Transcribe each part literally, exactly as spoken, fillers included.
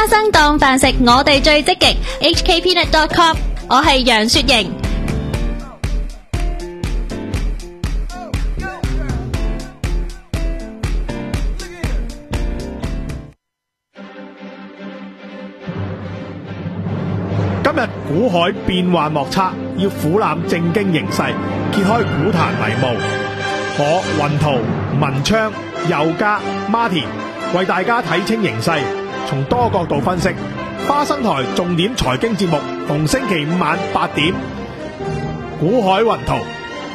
花生當飯食，我哋最積極 H K peanut dot com， 我係楊雪瑩。 今日股海變幻莫測，要俯瞰正經形勢，揭開股壇迷霧。我雲圖、文昌、佑嘉、Martin 為大家睇清形勢，從多角度分析。花生台重點財經節目，逢星期五晚八點。股海雲圖。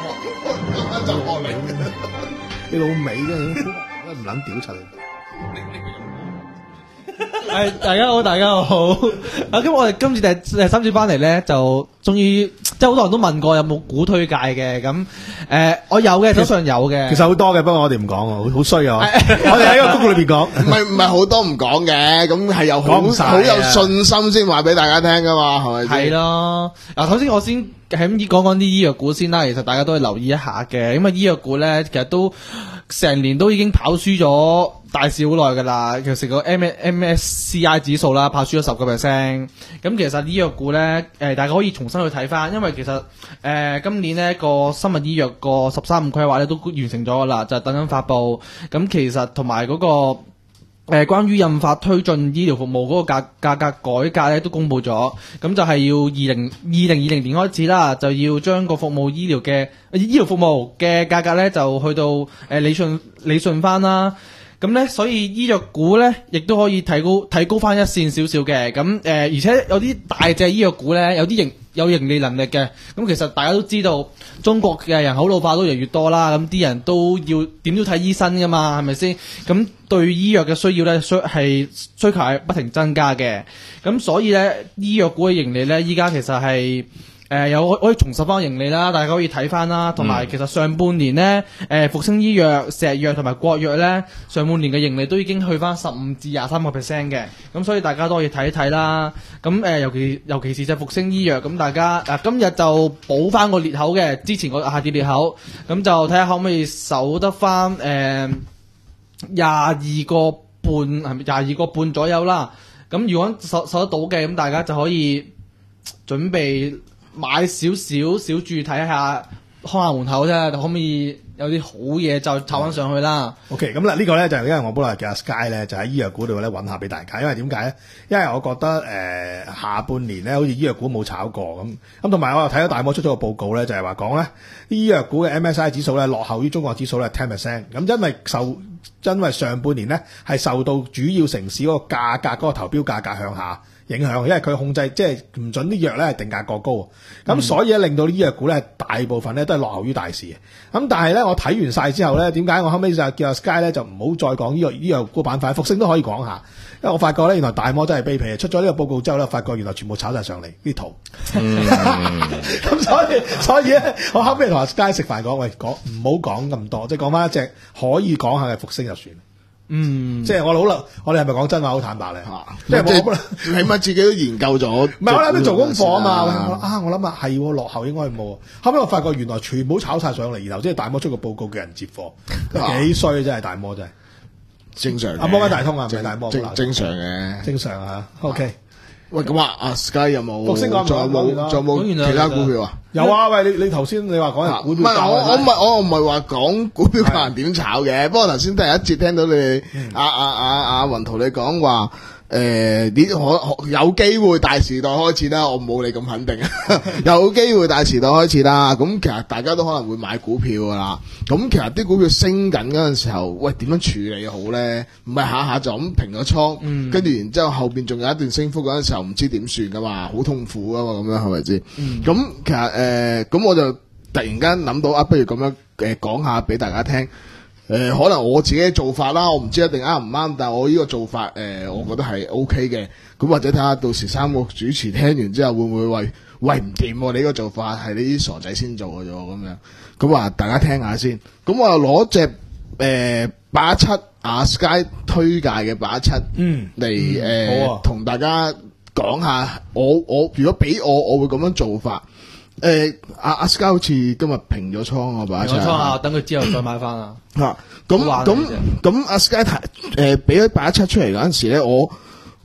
你老味啫，唔撚屌柒。 係大家好，大家好。啊，咁我哋今次第第三次翻嚟咧，就終於即係好多人都問過有冇股推介嘅，咁誒、呃、我有嘅，手上有嘅。 其實好多嘅，不過我哋唔講喎，好衰啊！我哋喺個谷裏邊講， 唔係唔係好多唔講嘅，咁係有好講唔晒啊好有信心先話俾大家聽噶嘛，係咪先？ 係咯。嗱，首先我先喺咁講講啲醫藥股先啦。其實大家都係留意一下嘅，因為醫藥股咧其實都成年都已經跑輸咗大市好耐噶啦。其實個 M M S C I 指數啦，跑輸咗十個 percent。咁其實醫藥股咧，誒、呃、大家可以重新去睇翻，因為其實誒、呃、今年呢個生物醫藥個十三五規劃咧都完成咗噶啦，就係、等緊發布。咁其實同埋嗰個誒、呃、關於印發推進醫療服務嗰個價價格改革咧都公布咗，咁就係要二零二零二零年開始啦，就要將個服務醫療嘅醫療服務嘅價格咧就去到誒、呃、理順理順翻啦。咁咧，所以醫藥股咧，亦都可以提高提高翻一線少少嘅。咁誒、呃，而且有啲大隻醫藥股咧，有啲盈有盈利能力嘅。咁其實大家都知道，中國嘅人口老化都越嚟越多啦。咁啲人都要點都睇醫生噶嘛，係咪先？咁對醫藥嘅需要咧，需係需求係不停增加嘅。咁所以咧，醫藥股嘅盈利咧，依家其實係。誒、呃、有可以重拾翻盈利啦，大家可以睇翻啦，同埋其實上半年呢，誒、呃、復星醫藥、石藥同埋國藥呢，上半年嘅盈利都已經去翻十五至廿三個 percent 嘅，咁所以大家都可以睇一睇啦。咁誒、呃、尤其尤其是就復星醫藥，咁大家嗱、呃、今日就補翻個裂口嘅，之前個下跌裂口，咁就睇下可唔可以守得翻誒廿二個半係咪廿二個半左右啦？咁如果守守得到嘅，咁大家就可以準備買少少小注睇下，開下門口啫，可唔可以有啲好嘢就炒翻上去啦。 OK，咁啦，呢個咧就係因為我本來叫阿 Sky 咧，就喺醫藥股度咧揾下俾大家。因為點解咧？因為我覺得誒、呃、下半年咧，好似醫藥股冇炒過咁。咁同埋我又睇到大摩出咗個報告咧，就係話講咧，醫藥股嘅 M S I 指數咧落後於中國指數咧 ten percent。咁因為受因為上半年咧係受到主要城市嗰個價格嗰、嗰個投標價格向下影響，因為佢控制即係唔準啲藥咧係定價過高，咁、嗯、所以咧令到啲醫藥股咧大部分咧都係落後於大市嘅。咁但係咧我睇完晒之後咧，點解我後尾就叫阿 Sky 咧就唔好再講呢個呢個股板塊，復星都可以講下，因為我發覺咧原來大摩真係卑鄙，出咗呢個報告之後咧，發覺原來全部炒晒上嚟啲圖，咁、嗯、所以所以咧我後尾同阿 Sky 食飯講，喂講唔好講咁多，即係講翻一隻可以講下嘅復星就算。嗯，即係我好啦，我哋係咪講真話好坦白咧？啊、即係我起碼自己都研究咗， 唔係我諗住做功課啊嘛。啊，我諗啊係落後應該冇，後尾我發覺原來全部炒晒上嚟，然後即係大摩出個報告叫人接貨，幾衰真係大摩真係正常。 阿摩根大通啊，唔係大摩， 正正常嘅， 正常啊。OK。 喂，咁啊，阿 Sky 有冇？ 復星講仲有冇？仲有冇其他股票啊？ 有啊，喂，你你頭先你話講人股票， 唔係我我唔係我唔係話講股票教人點炒嘅，不過頭先第一節聽到你阿阿阿阿雲圖你講話。誒，你可有機會大時代開始啦，我冇你咁肯定，有機會大時代開始啦。咁其實大家都可能會買股票噶啦。咁其實啲股票升緊嗰陣時候，喂，點樣處理好咧？唔係下下就咁平咗倉，嗯、跟住然之後後邊仲有一段升幅嗰陣時候，唔知點算噶嘛，好痛苦噶嘛，咁樣係咪先？咁、嗯、其實誒，咁、呃、我就突然間諗到啊，不如咁樣誒講下俾大家聽。誒、呃，可能我自己嘅做法啦，我唔知一定啱唔啱，但係我呢個做法，誒、呃，我覺得係 O K 嘅。咁或者睇下到時三個主持聽完之後會唔會喂喂唔掂？你呢個做法係你啲傻仔先做嘅啫，咁樣。咁啊，大家聽下先。咁我又攞隻誒八一七阿 Sky 推介嘅八一七，嗯，嚟誒同大家講下我，我我如果俾我，我會咁樣做法。誒，阿阿 Sky 好似今日平咗倉啊，把平咗倉啊，等佢之後再買翻啊。 吓，咁咁咁阿 Sky 誒俾咗八一七出嚟嗰陣時咧，我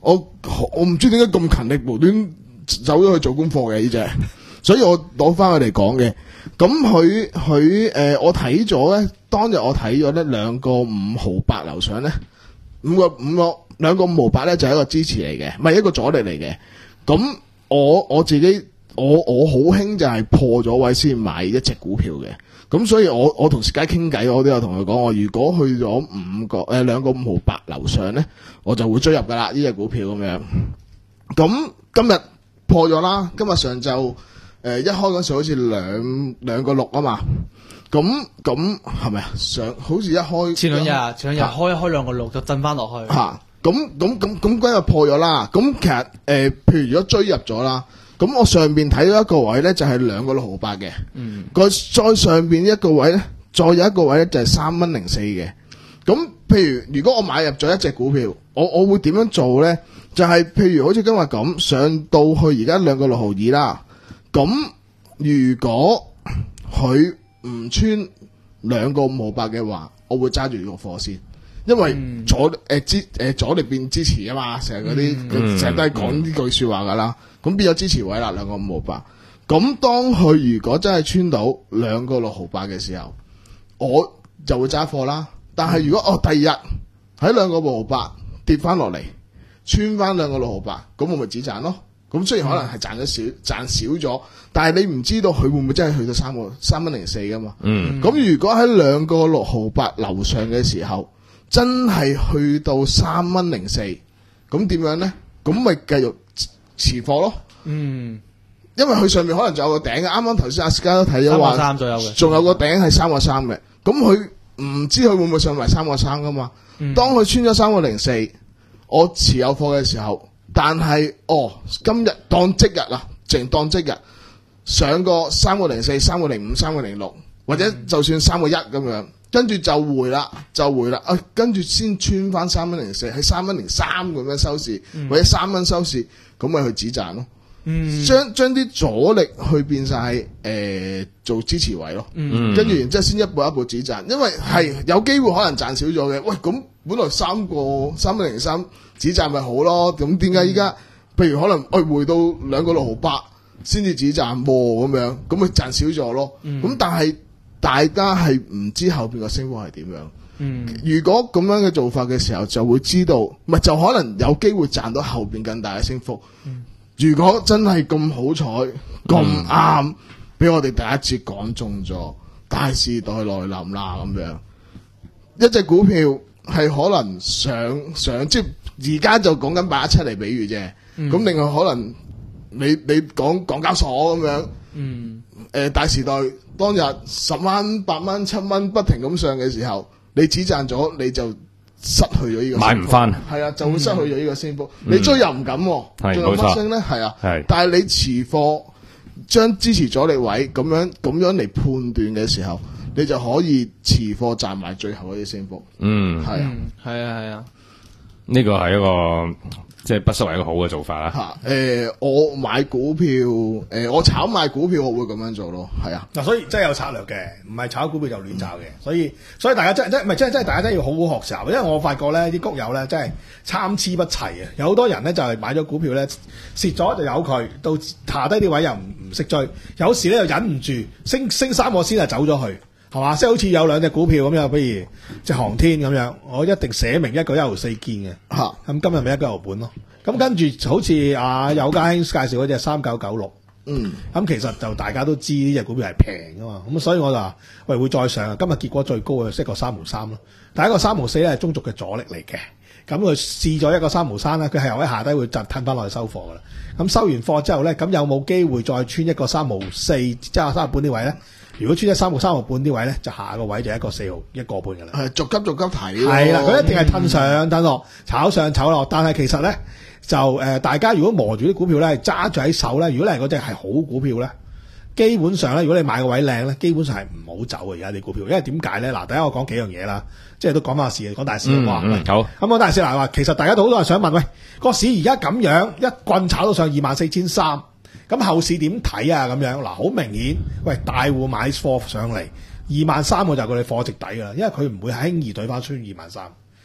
我我唔知點解咁勤力無端走咗去做功課嘅呢只，所以我攞翻佢嚟講嘅。咁佢佢誒，我睇咗咧，當日我睇咗咧兩個五毫八樓上咧，五個五個兩個五毫八咧就係一個支持嚟嘅，唔係一個阻力嚟嘅。咁我我自己我我好興就係破咗位先買一隻股票嘅。咁所以我我同時間傾偈，我都有同佢講，我如果去咗五個誒兩個五毫八樓上咧，我就會追入噶啦呢隻股票咁樣。咁今日破咗啦，今日上晝。誒、呃、一開嗰時好似兩兩個六啊嘛，咁咁係咪啊？上好似一開前兩日前兩日開一開兩個六就震翻落去嚇，咁咁咁咁今日破咗啦。咁其實誒、呃，譬如如果追入咗啦，咁我上邊睇到一個位咧就係兩個六毫八嘅，嗯，個再上邊一個位咧，再有一個位咧就係三蚊零四嘅。咁譬如如果我買入咗一隻股票，我我會點樣做咧？就係、是、譬如好似今日咁上到去而家兩個六毫二啦。咁如果佢唔穿兩個五毫八嘅話，我會揸住呢個貨先，因為阻誒支誒阻力變支持啊嘛，成日嗰啲成日都係講呢句說話噶啦。咁變咗支持位啦，兩個五毫八。咁當佢如果真係穿到兩個六毫八嘅時候，我就會揸貨啦。但係如果我、哦、第二日喺兩個五毫八跌翻落嚟，穿翻兩個六毫八，咁我咪止賺咯。咁雖然可能係賺咗少賺少咗，但係你唔知道佢會唔會真係去到三個三蚊零四噶嘛？嗯。咁如果喺兩個六毫八樓上嘅時候，真係去到三蚊零四，咁點樣咧？咁咪繼續持貨咯。嗯。因為佢上面可能仲有個頂嘅，啱啱頭先阿 Sky 都睇咗話， 三個三左右嘅， 仲有個頂係三個三嘅。咁佢唔知佢會唔會上埋三個三噶嘛？嗯。當佢穿咗三個零四，我持有貨嘅時候。但係哦，今日當即日啦，淨當即日上個三個零四、三個零五、三個零六，或者就算三個一咁樣，跟住就回啦，就回啦，啊，跟住先穿翻三蚊零四，喺三蚊零三咁樣收市，嗯、或者三蚊收市，咁咪去止賺咯。嗯，將將啲阻力去變晒誒、呃、做支持位咯。嗯，跟住然之後先一步一步止賺，因為係有機會可能賺少咗嘅。喂，咁本來三個三蚊零三。止賺咪好咯，咁點解依家譬如可能去回到兩個六毫八先至止賺喎咁樣，咁咪賺少咗咯。咁、嗯、但係大家係唔知後邊個升幅係點樣。嗯、如果咁樣嘅做法嘅時候，就會知道，咪就可能有機會賺到後邊更大嘅升幅。嗯、如果真係咁好彩咁啱，俾、嗯、我哋第一次講中咗大時代來臨啦咁樣，一隻股票係可能上上即而家就講緊八一七嚟比喻啫，咁、嗯、另外可能你你講港交所咁樣，誒、嗯呃、大時代當日十蚊、八蚊、七蚊不停咁上嘅時候，你只賺咗你就失去咗呢個買唔翻， 係啊，就會失去咗呢個升幅。嗯、你追又唔敢、啊，仲、嗯、有乜升咧？係啊，係但係你持貨將支持阻力位咁樣咁樣嚟判斷嘅時候，你就可以持貨賺埋最後嗰啲升幅。嗯，係啊， 係啊，係啊。 呢個係一個即係不失為一個好嘅做法啦。 吓，誒，我買股票，誒、呃，我炒賣股票，我會咁樣做咯。係啊， 嗱，所以真係有策略嘅，唔係炒股票就亂炒嘅。所以，所以大家真真唔係真真係大家真係要好好學習。因為我發覺咧，啲谷友咧真係參差不齊啊。有好多人咧就係買咗股票咧，蝕咗就由佢，到下低啲位又唔唔識追，有時咧又忍唔住升升三個先就走咗去。係嘛？即係好似有兩隻股票咁樣，比如即係航天咁樣，我一定寫明一個一毫四見嘅。嚇、啊，咁今日咪一個毫半咯。咁跟住好似阿友家兄介紹嗰隻三九九六，嗯，咁其實就大家都知呢隻股票係平噶嘛。咁所以我就話喂會再上啊。今日結果最高嘅識個三毫三咯，但係一個三毫四咧係中軸嘅阻力嚟嘅。咁佢試咗一個三毫三咧，佢係由喺下低會窒吞翻落去收貨噶啦。咁收完貨之後咧，咁有冇機會再穿一個三毫四，即係三毫半啲位咧？如果穿咗三毫三毫半啲位咧，就下個位就一個四毫一個半噶啦。 係逐級逐級睇。 係啦，佢一定係褪上褪落，炒上炒落。但係其實咧就誒、呃，大家如果磨住啲股票咧，揸住喺手咧，如果你係嗰隻係好股票咧，基本上咧，如果你買個位靚咧，基本上係唔好走嘅而家啲股票。因為點解咧？嗱，第一我講幾樣嘢啦，即係都講翻事，講大市嘅話。 嗯嗯、好。 咁講大市嗱話，其實大家都好多人想問，喂，個市而家咁樣一棍炒到上二萬四千三。咁後市點睇啊？咁樣嗱，好明顯，喂，大戶買貨上嚟二萬三，我就佢哋貨值底噶啦，因為佢唔會輕易懟翻穿二萬三。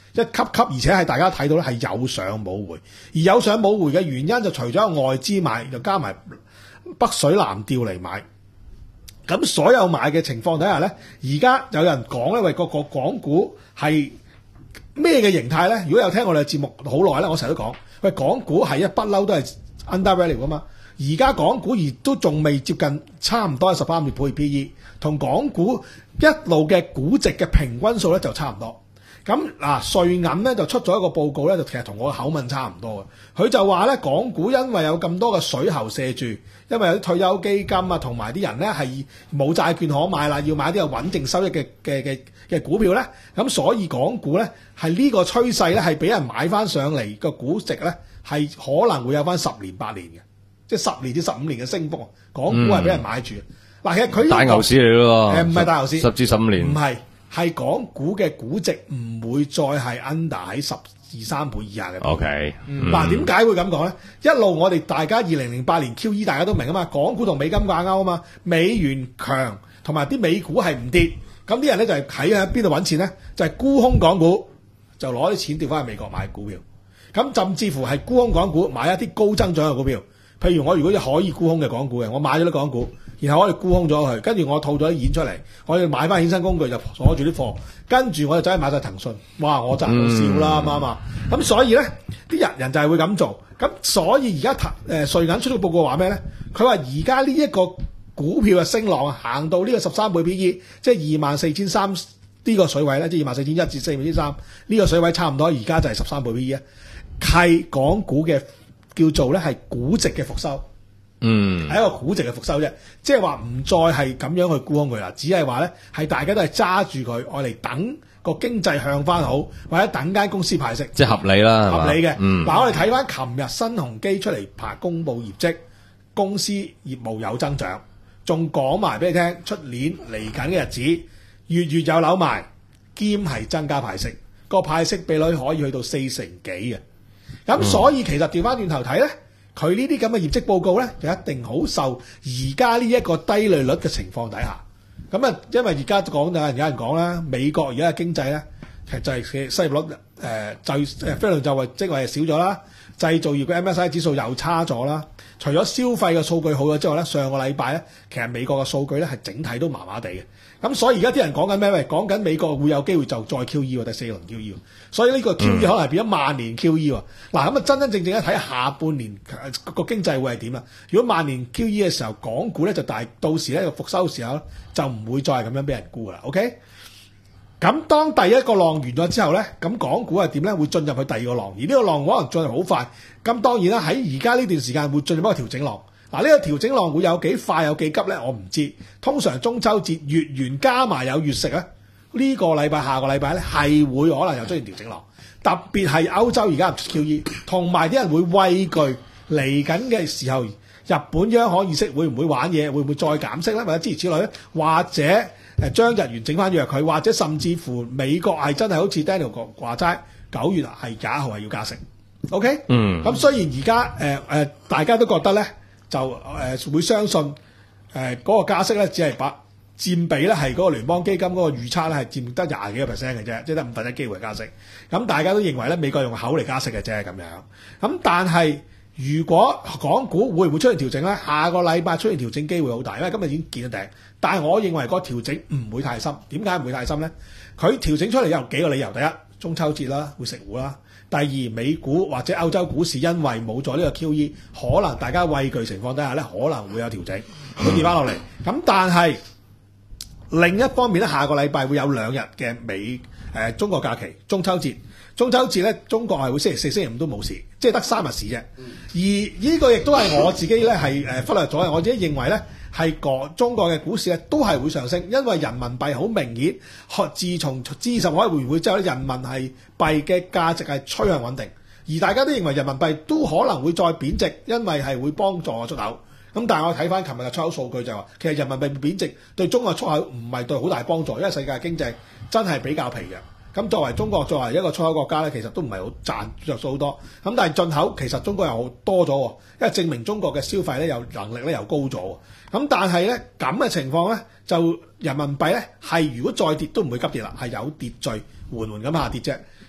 一級級，而且係大家睇到咧係有上冇回，而有上冇回嘅原因就除咗有外資買，就加埋北水南調嚟買。咁所有買嘅情況底下咧，而家有人講咧，喂個個港股係咩嘅形態咧？如果有聽我哋嘅節目好耐咧，我成日都講，喂港股係一不嬲都係 undervalue 噶嘛。而家港股而都仲未接近，差唔多係十三倍 P E， 同港股一路嘅估值嘅平均數咧就差唔多。咁嗱，瑞銀咧就出咗一個報告咧，就其實同我嘅口吻差唔多嘅。佢就話咧，港股因為有咁多嘅水喉射住，因為有啲退休基金啊，同埋啲人咧係冇債券可買啦，要買啲有穩定收益嘅嘅嘅嘅股票咧，咁所以港股咧係呢個趨勢咧係俾人買翻上嚟，個估值咧係可能會有翻十年八年嘅，即係十年至十五年嘅升幅。港股係俾人買住。嗱、嗯，其實佢、呢個、 大牛市嚟咯， 誒唔係大牛市， 十至十五年， 唔係。係港股嘅估值唔會再係 under 喺十二三倍以下嘅。 O K， 嗱，點解會咁講咧？一路我哋大家二零零八年 Q E 大家都明啊嘛，港股同美金掛鈎啊嘛，美元強同埋啲美股係唔跌，咁啲人咧就係喺喺邊度揾錢咧？就係、是、沽空港股，就攞啲錢調翻去美國買股票。咁甚至乎係沽空港股買一啲高增長嘅股票，譬如我如果可以沽空嘅港股嘅，我買咗啲港股。然後我哋沽空咗佢，跟住我套咗啲現出嚟，我要買翻衍生工具就鎖住啲貨，跟住我就走去買晒騰訊，哇！我賺到笑啦，啱嘛？咁所以咧，啲人人就係會咁做，咁所以而家騰誒瑞銀出咗報告話咩咧？佢話而家呢一個股票嘅升浪啊，行到呢個十三倍 P E， 即係二萬四千三呢個水位咧，即係二萬四千一至四萬千三呢個水位差唔多，而家就係十三倍 P E 啊，係港股嘅叫做咧係估值嘅復收。嗯，係一個估值嘅復收啫，即係話唔再係咁樣去沽空佢啦，只係話咧係大家都係揸住佢，愛嚟等個經濟向翻好，或者等間公司派息， 即係合理啦， 合理嘅。嗱、 嗯， 我哋睇翻琴日新鴻基出嚟排公佈業績，公司業務有增長，仲講埋俾你聽，出年嚟緊嘅日子，月月有樓賣，兼係增加派息，個派息比率可以去到四成幾嘅。咁所以其實調翻轉頭睇咧。佢呢啲咁嘅業績報告咧，就一定好受而家呢一個低利率嘅情況底下。咁啊，因為而家講就係有人講啦，美國而家嘅經濟咧，其實就係失業率誒就誒非農就業職位少咗啦，製造業嘅 M S I 指數又差咗啦。除咗消費嘅數據好咗之外咧，上個禮拜咧，其實美國嘅數據咧係整體都麻麻地嘅。咁所以而家啲人講緊咩？喂，講緊美國會有機會就再 Q E 喎，第四輪 Q E 喎。所以呢個 Q E 可能係變咗萬年 Q E 喎。嗱，咁啊真真正正咧睇下半年個經濟會係點啦。如果萬年 Q E 嘅時候，港股咧就大到時咧個復收時候咧就唔會再係咁樣俾人沽啦。OK。咁當第一個浪完咗之後咧，咁港股係點咧？會進入去第二個浪，而呢個浪可能進入好快。咁當然啦，喺而家呢段時間會進入一個調整浪。嗱，呢個調整浪會有幾快有幾急咧？我唔知。通常中秋節月圓加埋有月食咧，呢個禮拜下個禮拜咧係會可能又出現調整浪。特別係歐洲而家 Q E， 同埋啲人會畏懼嚟緊嘅時候，日本央行議息會唔會玩嘢？會唔會再減息咧？或者諸如此類咧？或者誒將日元整翻弱佢？或者甚至乎美國係真係好似 Daniel 講話齋，九月係廿一號係要加息。OK，嗯，咁雖然而家誒誒大家都覺得咧。就誒、呃、會相信誒嗰、呃那個加息咧，只係把佔比咧係嗰個聯邦基金嗰個預測咧係佔得廿幾個 percent 嘅啫，即係得五分一機會加息。咁大家都認為咧美國用口嚟加息嘅啫咁樣。咁但係如果港股會唔會出現調整咧？下個禮拜出現調整機會好大，因為今日已經見到頂。但係我認為個調整唔會太深。點解唔會太深咧？佢調整出嚟有幾個理由。第一，中秋節啦，會食糊啦。第二，美股或者歐洲股市因為冇咗呢個 Q E， 可能大家畏懼情況底下咧，可能會有調整，會跌翻落嚟。咁但係另一方面咧，下個禮拜會有兩日嘅美誒、呃、中國假期，中秋節。中秋節咧，中國係會星期四、星期五都冇事，即係得三日市啫。而呢個亦都係我自己咧係誒忽略咗嘅。我自己認為咧係個中國嘅股市咧都係會上升，因為人民幣好明顯，自從 G 二十開會會之後咧，人民係幣嘅價值係趨向穩定，而大家都認為人民幣都可能會再貶值，因為係會幫助出口。咁但係我睇翻琴日嘅出口數據就話，其實人民幣貶值對中國出口唔係對好大幫助，因為世界經濟真係比較疲弱。咁作為中國作為一個出口國家咧，其實都唔係好賺着數好多。咁但係進口其實中國又好多咗，因為證明中國嘅消費咧有能力咧又高咗。咁但係咧咁嘅情況咧，就人民幣咧係如果再跌都唔會急跌啦，係有秩序緩緩咁下跌啫。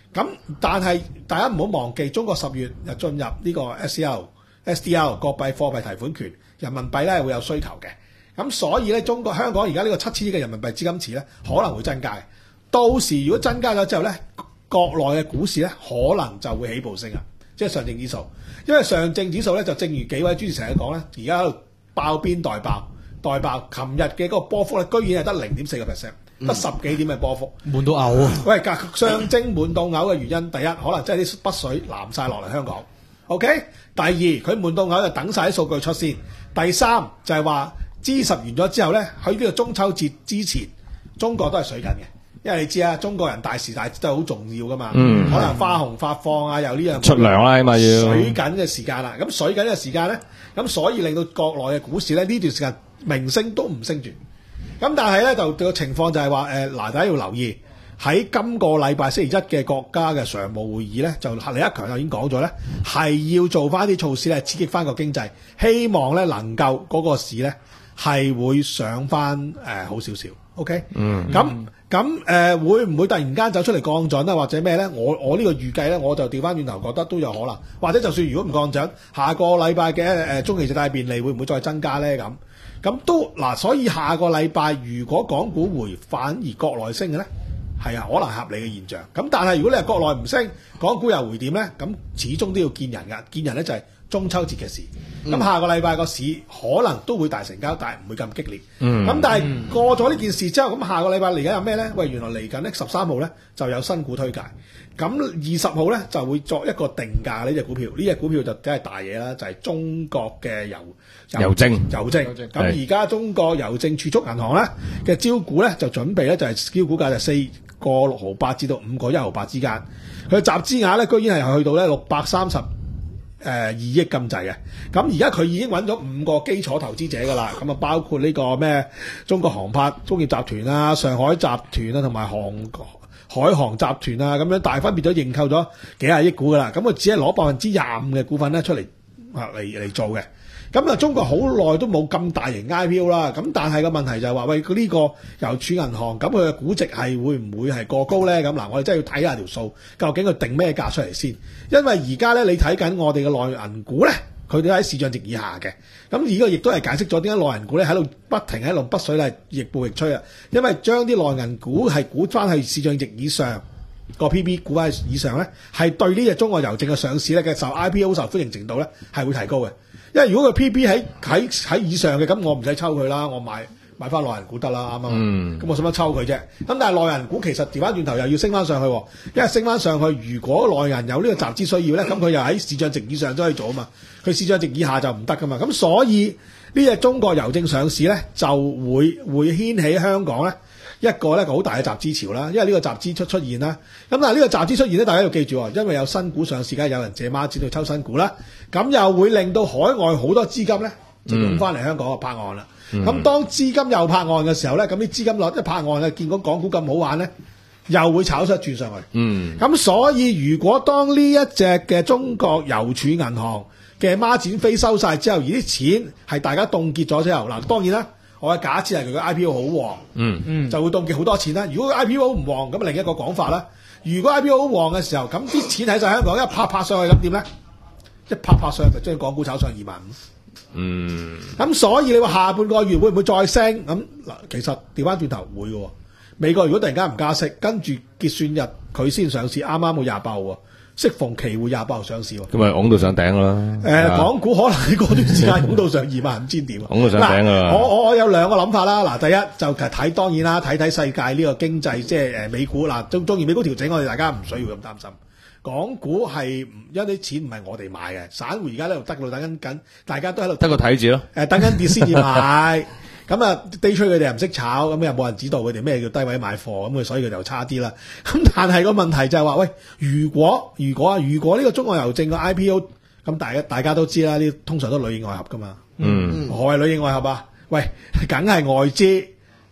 咁但係大家唔好忘記，中國十月又進入呢個 S C L、S D L 國幣貨幣提款權，人民幣咧會有需求嘅。咁所以咧，中國香港而家呢個七千億嘅人民幣資金池咧，可能會增加嘅。到時如果增加咗之後咧，國內嘅股市咧可能就會起步升啊，即係上證指數。因為上證指數咧就正如幾位主持成日講咧，而家喺度爆邊代爆代爆，琴日嘅嗰個波幅咧，居然係得零點四個 percent，得十幾點嘅波幅， 悶到嘔啊！ 喂，上證悶到嘔嘅原因，第一可能真係啲北水南晒落嚟香港 ，OK。第二佢悶到嘔就等晒啲數據出先。第三就係話 G 十完咗之後咧，喺呢個中秋節之前，中國都係水緊嘅。因為你知啊，中國人大時大節都係好重要噶嘛，嗯、可能花紅發放啊，又呢樣出糧啦，起碼要水緊嘅時間啦。咁水緊嘅時間咧，咁所以令到國內嘅股市咧呢段時間明星都唔升住。咁但係咧就個情況就係話誒，嗱、呃、大家要留意喺今個禮拜星期一嘅國家嘅常務會議咧，就李克強就已經講咗咧，係要做翻啲措施咧，刺激翻個經濟，希望咧能夠嗰個市咧係會上翻誒、呃、好少少。OK，嗯，咁咁誒會唔會突然間走出嚟降準啊，或者咩咧？我我呢個預計咧，我就調翻轉頭覺得都有可能，或者就算如果唔降準，下個禮拜嘅誒中期借貸便利會唔會再增加咧？咁咁都嗱，所以下個禮拜如果港股回反而國內升嘅咧，係啊，可能合理嘅現象。咁但係如果你係國內唔升，港股又回點咧？咁始終都要見人㗎，見人咧就係中秋節嘅事。咁、嗯、下個禮拜個市可能都會大成交，但係唔會咁激烈。咁、嗯、但係過咗呢件事之後，咁下個禮拜嚟緊有咩咧？喂，原來嚟緊咧十三號咧就有新股推介。咁二十號咧就會作一個定價呢隻股票，呢隻股票就梗係大嘢啦，就係、是、中國嘅郵郵政郵政。咁而家中國郵政儲蓄銀行咧嘅招股咧就準備咧就係招股價就四個六毫八至到五個一毫八之間。佢集資額咧居然係去到咧六百三十。誒二億咁滯嘅，咁而家佢已經揾咗五個基礎投資者㗎啦，咁啊包括呢個咩中國航拍工業集團啊、上海集團啊同埋航海航集團啊，咁樣大分別咗認購咗幾廿億股㗎啦，咁佢只係攞百分之廿五嘅股份咧出嚟啊嚟嚟做嘅。咁啊，中國好耐都冇咁大型 I P O 啦，咁但係個問題就係話，喂，呢、呢個郵儲銀行咁佢嘅估值係會唔會係過高咧？咁嗱，我哋真係要睇下條數，究竟佢定咩價出嚟先？因為而家咧，你睇緊我哋嘅內銀股咧，佢哋喺市賬值以下嘅。咁而家亦都係解釋咗點解內銀股咧喺度不停喺度北水咧逆步逆趨啊！因為將啲內銀股係估翻去市賬值以上個 P B 估翻以上咧，係對呢隻中國郵政嘅上市咧嘅受 I P O 受歡迎程度咧係會提高嘅。因為如果佢 P B 喺喺喺以上嘅，咁我唔使抽佢啦，我買買翻內銀股得啦，啱啱？嗯，咁我使乜抽佢啫？咁但係內銀股其實調翻轉頭又要升翻上去，因為升翻上去，如果內銀有呢個集資需要咧，咁佢又喺市賬值以上都可以做啊嘛，佢市賬值以下就唔得噶嘛。咁所以呢隻中國郵政上市咧，就會會掀起香港咧一個咧好大嘅集資潮啦。因為呢個集資出出現啦，咁但係呢個集資出現咧，大家要記住，因為有新股上市，梗係有人借孖展去抽新股啦。咁又會令到海外好多資金咧就湧翻嚟香港拍案啦。咁、嗯、當資金又拍案嘅時候咧，咁啲資金落一拍案咧，見到港股咁好玩咧，又會炒出轉上去。嗯，咁所以如果當呢一隻嘅中國郵儲銀行嘅孖展飛收晒之後，而啲錢係大家凍結咗之後，嗱當然啦，我嘅假設係佢嘅 I P O 好旺，嗯嗯，就會凍結好多錢啦。如果 I P O 唔旺，咁另一個講法啦。如果 I P O 好旺嘅時候，咁啲錢喺晒香港一拍拍上去，咁點咧？一拍拍上去就將港股炒上二萬五。嗯，咁所以你話下半個月會唔會再升？咁嗱，其實調翻轉頭會嘅。美國如果突然間唔加息，跟住結算日佢先上市，啱啱好廿八號喎，適逢期會廿八號上市喎。咁咪拱到上頂啦。誒、呃，港股可能喺嗰段時間拱到上二萬五千點。拱到上頂啊！我我我有兩個諗法啦。嗱，第一就其實睇當然啦，睇睇世界呢個經濟，即係誒美股嗱，中中意美股調整，我哋大家唔需要咁擔心。港股係因啲錢唔係我哋買嘅，散戶而家喺度得路等緊緊，大家都喺度得個睇字咯。誒，等緊跌先至買，咁啊 day trade 佢哋又唔識炒，咁又冇人指導佢哋咩叫低位買貨，咁佢所以佢就差啲啦。咁但係個問題就係話，喂，如果如果啊，如果呢個中國郵政嘅 I P O，咁大家大家都知啦，呢通常都裏應外合噶嘛。嗯，何謂裏應外合啊？喂，梗係外資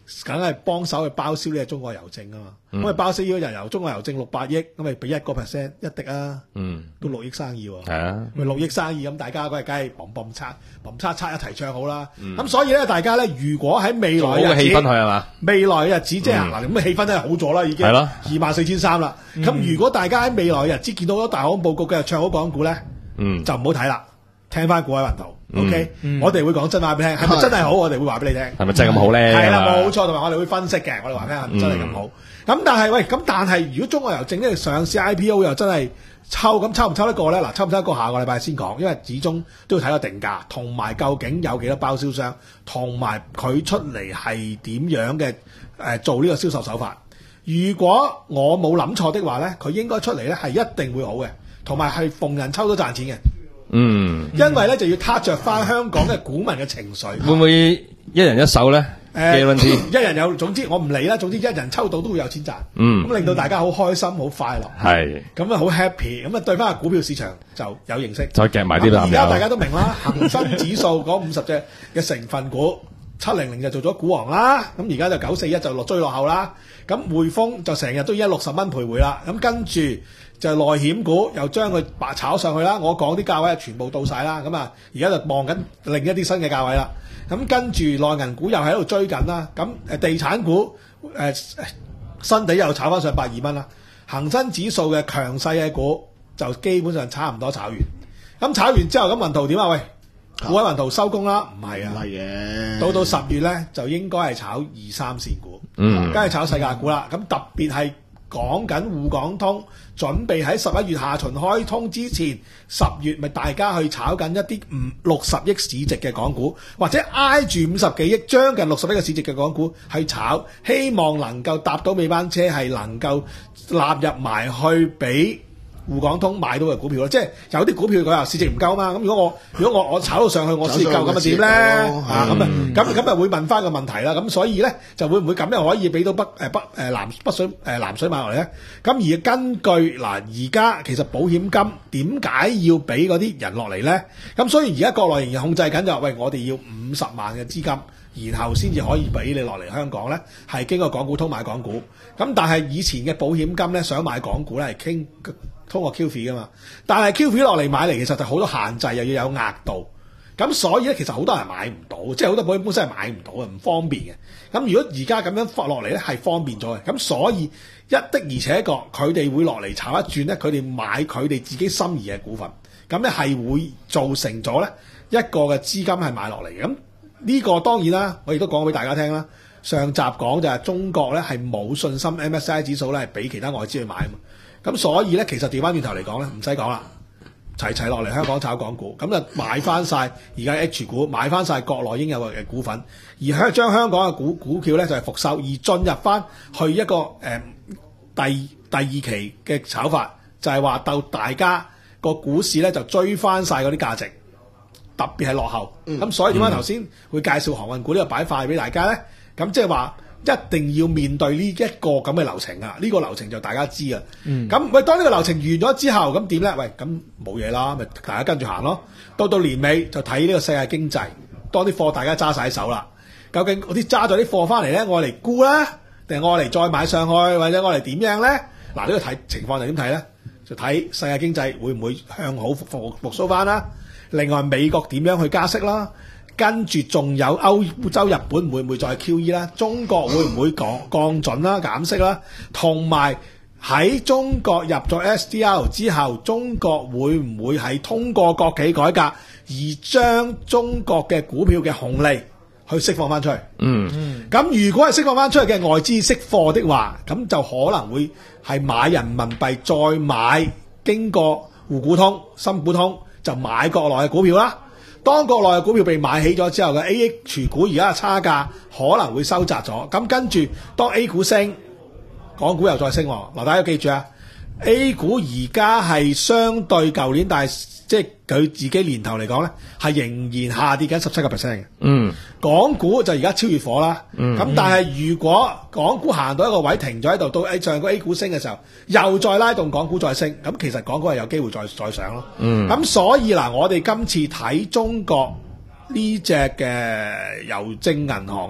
梗係幫手去包銷呢個中國郵政啊嘛。咁咪、 嗯、 包銷呢個人由中國郵政六百億，咁咪俾一個 percent 一滴啊， 嗯， 都六億生意喎。 係啊， 咪六億生意咁，大家嗰日梗係嘣嘣叉嘣叉叉一齊唱好啦。咁、 嗯、 所以咧，大家咧，如果喺未來好嘅氣氛去係嘛？ 未來嘅日子即係嗯嗱，咁嘅氣氛真係好咗啦，已經係咯二萬四千三啦。咁、嗯、如果大家喺未來嘅日子見到好多大行報告嘅唱好港股咧， 嗯， 就唔好睇啦，聽翻股海雲圖。 嗯 OK，、 嗯、 我哋會講真話俾你聽，係咪真係好？我哋會話俾你聽， 係咪真係咁好咧？ 係啦， 係嘛冇錯，同埋我哋會分析嘅，我哋話聽係咪真係咁好。咁、嗯、但係喂，咁但係如果中國郵政呢上市 I P O 又真係抽，咁抽唔抽得過咧？嗱，抽唔抽得過下個禮拜先講，因為始終都要睇個定價，同埋究竟有幾多包銷商，同埋佢出嚟係點樣嘅誒、呃、做呢個銷售手法。如果我冇諗錯的話咧，佢應該出嚟咧係一定會好嘅，同埋係逢人抽都賺錢嘅。 嗯， 因為咧就要撻着翻香港嘅股民嘅情緒， 會唔會一人一手咧？ 誒、 guarantee 一人有，總之我唔理啦，總之一人抽到都會有錢賺， 嗯， 咁令到大家好開心、好快樂， 係， 咁啊好 happy，咁啊對翻個股票市場就有認識， 再夾埋啲男友。 而家大家都明啦，恒生指數嗰五十隻嘅成分股，七零零就做咗股王啦，咁而家就九四一就落追落後啦，咁匯豐就成日都依家六十蚊徘徊啦，咁跟住就內險股又將佢白炒上去啦，我講啲價位全部到晒啦，咁啊而家就望緊另一啲新嘅價位啦。咁跟住內銀股又喺度追緊啦，咁誒地產股誒、呃、新地又炒翻上百二蚊啦，恒生指數嘅強勢嘅股就基本上差唔多炒完，咁炒完之後咁雲圖點啊？喂，股海雲圖收工啦，唔係啊， 唔係嘅， 到到十月咧就應該係炒二三線股， 嗯， 梗係炒世界股啦，咁特別係講緊滬港通，準備喺十一月下旬開通之前，十月咪大家去炒緊一啲五六十億市值嘅港股，或者挨住五十幾億、將近六十億嘅市值嘅港股去炒，希望能夠搭到尾班車，係能夠納入埋去俾滬港通買到嘅股票咯。即係有啲股票佢話市值唔夠嘛，咁如果我如果我我炒到上去我市值夠，咁啊點咧？啊咁啊咁咁啊會問翻個問題啦。咁所以咧就會唔會咁樣可以俾到北誒北誒南北水誒南水買落嚟咧？咁而根據嗱而家其實保險金點解要俾嗰啲人落嚟咧？咁所以而家國內仍然控制緊就話喂，我哋要五十萬嘅資金，然後先至可以俾你落嚟香港咧，係經過港股通買港股。咁但係以前嘅保險金咧想買港股咧係傾通過 Q F I 噶嘛，但係 Q F I 落嚟買嚟其實就好多限制，又要有額度，咁所以咧其實好多人買唔到，即係好多保險公司係買唔到嘅，唔方便嘅。咁如果而家咁樣發落嚟咧係方便咗嘅，咁所以一的而且確佢哋會落嚟炒一轉咧，佢哋買佢哋自己心儀嘅股份，咁咧係會造成咗咧一個嘅資金係買落嚟嘅。咁呢個當然啦，我亦都講俾大家聽啦。上集講就係中國咧係冇信心 M S C I 指數咧係俾其他外資去買啊嘛。咁所以咧，其實調翻轉頭嚟講咧，唔使講啦，齊齊落嚟香港炒港股，咁就買翻晒而家 H 股，買翻晒國內應有嘅股份，而香將香港嘅股股票咧就係復收，而進入翻去一個誒、呃、第第二期嘅炒法，就係話到大家個股市咧就追翻晒嗰啲價值，特別係落後。咁、嗯、所以點解頭先會介紹航運股呢個板塊俾大家咧？咁即係話。一定要面對呢一個咁嘅流程啊！呢、這個流程就大家知啊。咁喂、嗯，當呢個流程完咗之後，咁點咧？喂，咁冇嘢啦，咪大家跟住行咯。到到年尾就睇呢個世界經濟，當啲貨大家揸晒手啦。究竟嗰啲揸咗啲貨翻嚟咧，我嚟沽啦，定係我嚟再買上去，或者我嚟點樣咧？嗱，呢個睇情況就點睇咧？就睇世界經濟會唔會向好復復復甦翻啦。另外美國點樣去加息啦？跟住仲有歐洲、日本會唔會再 Q E 啦？中國會唔會降降準啦、減息啦？同埋喺中國入咗 S D R 之後，中國會唔會係通過國企改革而將中國嘅股票嘅紅利去釋放翻出去？嗯，咁如果係釋放翻出去嘅外資釋貨的話，咁就可能會係買人民幣再買經過滬股通、深股通就買國內嘅股票啦。當國內嘅股票被買起咗之後嘅 A H 股而家嘅差價可能會收窄咗，咁跟住當 A 股升，港股又再升。嗱，大家要記住啊 ，A 股而家係相對舊年，但係即係佢自己年頭嚟講咧，係仍然下跌緊十七個 percent 嘅。嗯，港股就而家超越火啦。嗯，咁但係如果港股行到一個位停咗喺度，到上個 A 股升嘅時候，又再拉動港股再升，咁其實港股係有機會再再上咯。嗯，咁所以嗱，我哋今次睇中國呢隻嘅郵政銀行啊，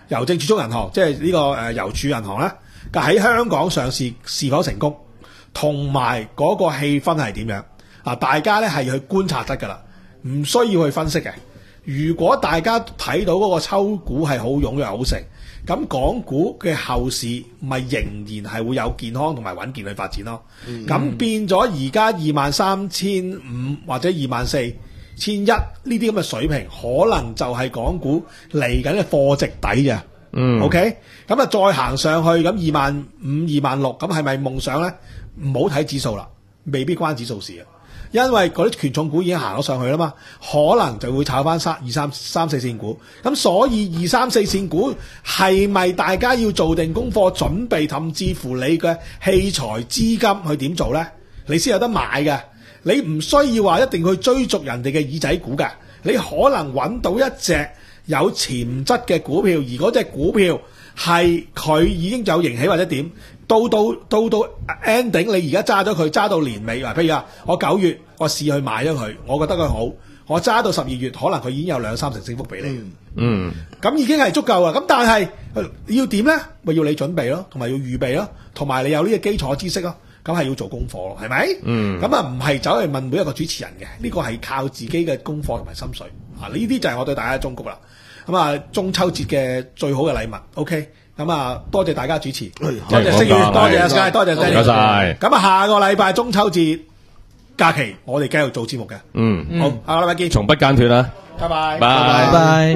郵政儲蓄銀行，即係呢個誒郵儲銀行咧，喺香港上市是否成功，同埋嗰個氣氛係點樣啊？大家咧係去觀察得㗎啦，唔需要去分析嘅。如果大家睇到嗰個抽股係好踴躍好成，咁港股嘅後市咪仍然係會有健康同埋穩健去發展咯。咁、嗯、變咗而家二萬三千五或者二萬四千一呢啲咁嘅水平，可能就係港股嚟緊嘅貨值底嘅。嗯 ，OK， 咁啊再行上去咁二萬五、二萬六，咁係咪夢想咧？唔好睇指數啦，未必關指數事啊。因為嗰啲權重股已經行咗上去啦嘛，可能就會炒翻三二三三四線股，咁所以二三四線股係咪大家要做定功課準備，甚至乎你嘅器材資金去點做呢？你先有得買嘅，你唔需要話一定去追逐人哋嘅耳仔股嘅，你可能揾到一隻有潛質嘅股票，而嗰隻股票係佢已經有盈起或者點。到到到到 ending， 你而家揸咗佢揸到年尾，譬如啊，我九月我試去買咗佢，我覺得佢好，我揸到十二月，可能佢已經有兩三成升幅俾你。嗯，咁已經係足夠啦。咁但係要點咧？咪要你準備咯，同埋要預備咯，同埋你有呢個基礎知識咯。咁係要做功課咯，係咪？嗯。咁啊，唔係走去問每一個主持人嘅，呢個係靠自己嘅功課同埋心水啊！呢啲就係我對大家嘅忠告啦。咁啊，中秋節嘅最好嘅禮物 ，OK。咁啊，多謝大家主持，多謝星宇，多謝阿 Sky，多謝 Danny，多謝。咁啊，下個禮拜中秋節假期，我哋繼續做節目嘅。嗯，好，下個禮拜見， 從不間斷啦。 拜拜， 拜拜。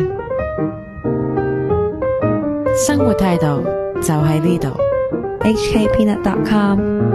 生活態度就喺呢度。H K Peanut dot com